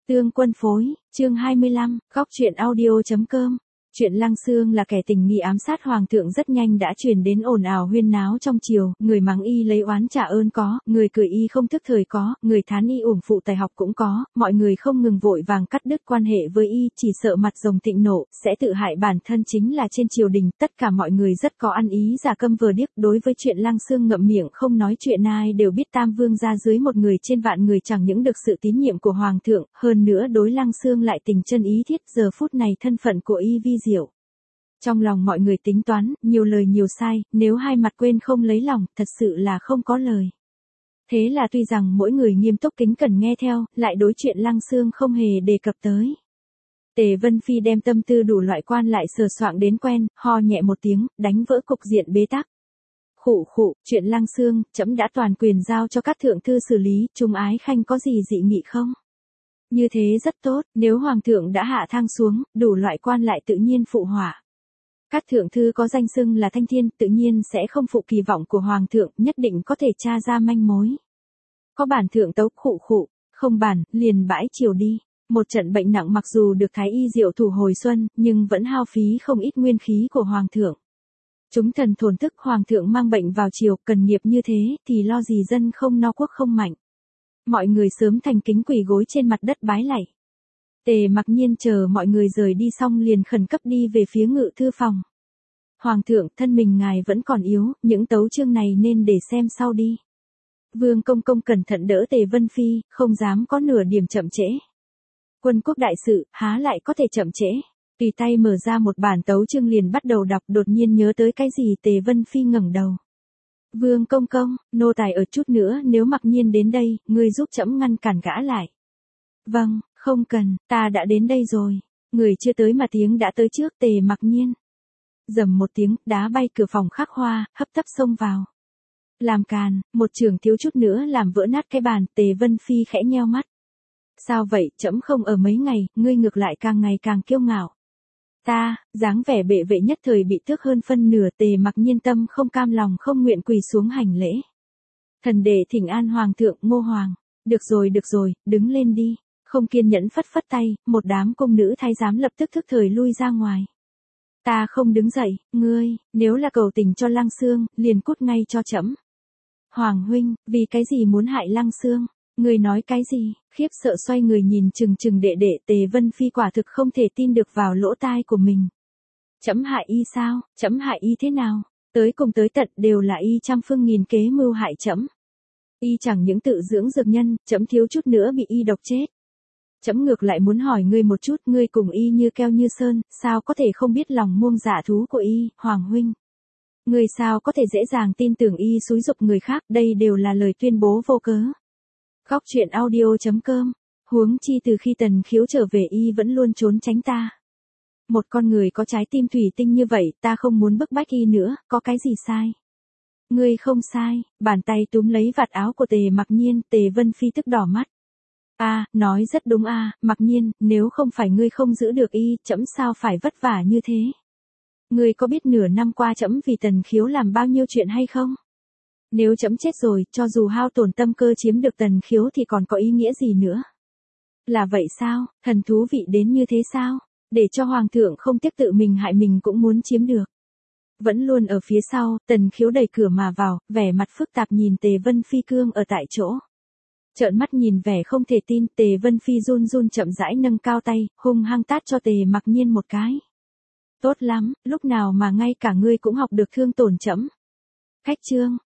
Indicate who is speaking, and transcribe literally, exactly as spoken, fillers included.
Speaker 1: Tương Quân phối, chương hai mươi lăm, góc truyện audio.com. Chuyện Lăng Xương là kẻ tình nghi ám sát hoàng thượng rất nhanh đã truyền đến ồn ào huyên náo trong triều, người mắng y lấy oán trả ơn có, người cười y không thức thời có, người thán y uổng phụ tài học cũng có, mọi người không ngừng vội vàng cắt đứt quan hệ với y, chỉ sợ mặt rồng thịnh nộ, sẽ tự hại bản thân chính là trên triều đình, tất cả mọi người rất có ăn ý giả câm vờ điếc, đối với chuyện Lăng Xương ngậm miệng không nói chuyện ai đều biết Tam Vương gia dưới một người trên vạn người chẳng những được sự tín nhiệm của hoàng thượng, hơn nữa đối Lăng Xương lại tình chân ý thiết, giờ phút này thân phận của y vi diệu. Trong lòng mọi người tính toán, nhiều lời nhiều sai, nếu hai mặt quên không lấy lòng, thật sự là không có lời. Thế là tuy rằng mỗi người nghiêm túc kính cẩn nghe theo, lại đối chuyện Lăng Xương không hề đề cập tới. Tề Vân Phi đem tâm tư đủ loại quan lại sờ soạng đến quen, ho nhẹ một tiếng, đánh vỡ cục diện bế tắc. Khụ khụ, chuyện Lăng Xương, trẫm đã toàn quyền giao cho các thượng thư xử lý, Trung Ái Khanh có gì dị nghị không? Như thế rất tốt, nếu hoàng thượng đã hạ thang xuống, đủ loại quan lại tự nhiên phụ họa. Các thượng thư có danh xưng là thanh thiên, tự nhiên sẽ không phụ kỳ vọng của hoàng thượng, nhất định có thể tra ra manh mối. Có bản thượng tấu khụ khụ, không bản, liền bãi triều đi. Một trận bệnh nặng mặc dù được thái y diệu thủ hồi xuân, nhưng vẫn hao phí không ít nguyên khí của hoàng thượng. Chúng thần thổn thức hoàng thượng mang bệnh vào triều, cần nghiệp như thế, thì lo gì dân không no quốc không mạnh. Mọi người sớm thành kính quỳ gối trên mặt đất bái lạy. Tề Mặc Nhiên chờ mọi người rời đi xong liền khẩn cấp đi về phía ngự thư phòng. Hoàng thượng, thân mình ngài vẫn còn yếu, những tấu chương này nên để xem sau đi. Vương Công Công cẩn thận đỡ Tề Vân Phi, không dám có nửa điểm chậm trễ. Quân quốc đại sự, há lại có thể chậm trễ. Tùy tay mở ra một bản tấu chương liền bắt đầu đọc, đột nhiên nhớ tới cái gì. Tề Vân Phi ngẩng đầu. Vương Công Công, nô tài ở chút nữa, nếu Mặc Nhiên đến đây, ngươi giúp trẫm ngăn cản gã lại. Vâng, không cần, ta đã đến đây rồi. Người chưa tới mà tiếng đã tới trước. Tề Mặc Nhiên. Rầm một tiếng, đá bay cửa phòng khắc hoa, hấp tấp xông vào. Làm càn, một trường thiếu chút nữa làm vỡ nát cái bàn. Tề Vân Phi khẽ nheo mắt. Sao vậy, trẫm không ở mấy ngày, ngươi ngược lại càng ngày càng kiêu ngạo. Ta, dáng vẻ bệ vệ nhất thời bị tước hơn phân nửa. Tề Mặc Nhiên tâm không cam lòng không nguyện quỳ xuống hành lễ. Thần đệ thỉnh an hoàng thượng. Ngô Hoàng. Được rồi được rồi, đứng lên đi. Không kiên nhẫn phất phất tay, một đám cung nữ thái giám lập tức thức thời lui ra ngoài. Ta không đứng dậy, ngươi, nếu là cầu tình cho Lăng Xương, liền cút ngay cho trẫm. Hoàng huynh, vì cái gì muốn hại Lăng Xương? Ngươi nói cái gì? Khiếp sợ xoay người nhìn chừng chừng đệ đệ. Tề Vân Phi quả thực không thể tin được vào lỗ tai của mình. Trẫm hại y sao? Trẫm hại y thế nào? Tới cùng tới tận đều là y trăm phương nghìn kế mưu hại trẫm. Y chẳng những tự dưỡng dược nhân, trẫm thiếu chút nữa bị y độc chết. Trẫm ngược lại muốn hỏi ngươi một chút, ngươi cùng y như keo như sơn, sao có thể không biết lòng muông dạ thú của y, Hoàng huynh? Ngươi sao có thể dễ dàng tin tưởng y xúi giục người khác, đây đều là lời tuyên bố vô cớ. Góc truyện audio.com. Huống chi từ khi Tần Khiếu trở về y vẫn luôn trốn tránh ta. Một con người có trái tim thủy tinh như vậy, ta không muốn bức bách y nữa, có cái gì sai? Ngươi không sai. Bàn tay túm lấy vạt áo của Tề Mặc Nhiên. Tề Vân Phi tức đỏ mắt. A, à, nói rất đúng a, à, Mặc Nhiên, nếu không phải ngươi không giữ được y, trẫm sao phải vất vả như thế? Ngươi có biết nửa năm qua trẫm vì Tần Khiếu làm bao nhiêu chuyện hay không? Nếu trẫm chết rồi, cho dù hao tổn tâm cơ chiếm được Tần Khiếu thì còn có ý nghĩa gì nữa? Là vậy sao? Thần thú vị đến như thế sao? Để cho hoàng thượng không tiếc tự mình hại mình cũng muốn chiếm được. Vẫn luôn ở phía sau, Tần Khiếu đẩy cửa mà vào, vẻ mặt phức tạp nhìn Tề Vân Phi cương ở tại chỗ. Trợn mắt nhìn vẻ không thể tin. Tề Vân Phi run run chậm rãi nâng cao tay, hung hăng tát cho Tề Mặc Nhiên một cái. Tốt lắm, lúc nào mà ngay cả ngươi cũng học được thương tổn trẫm. Khách trương,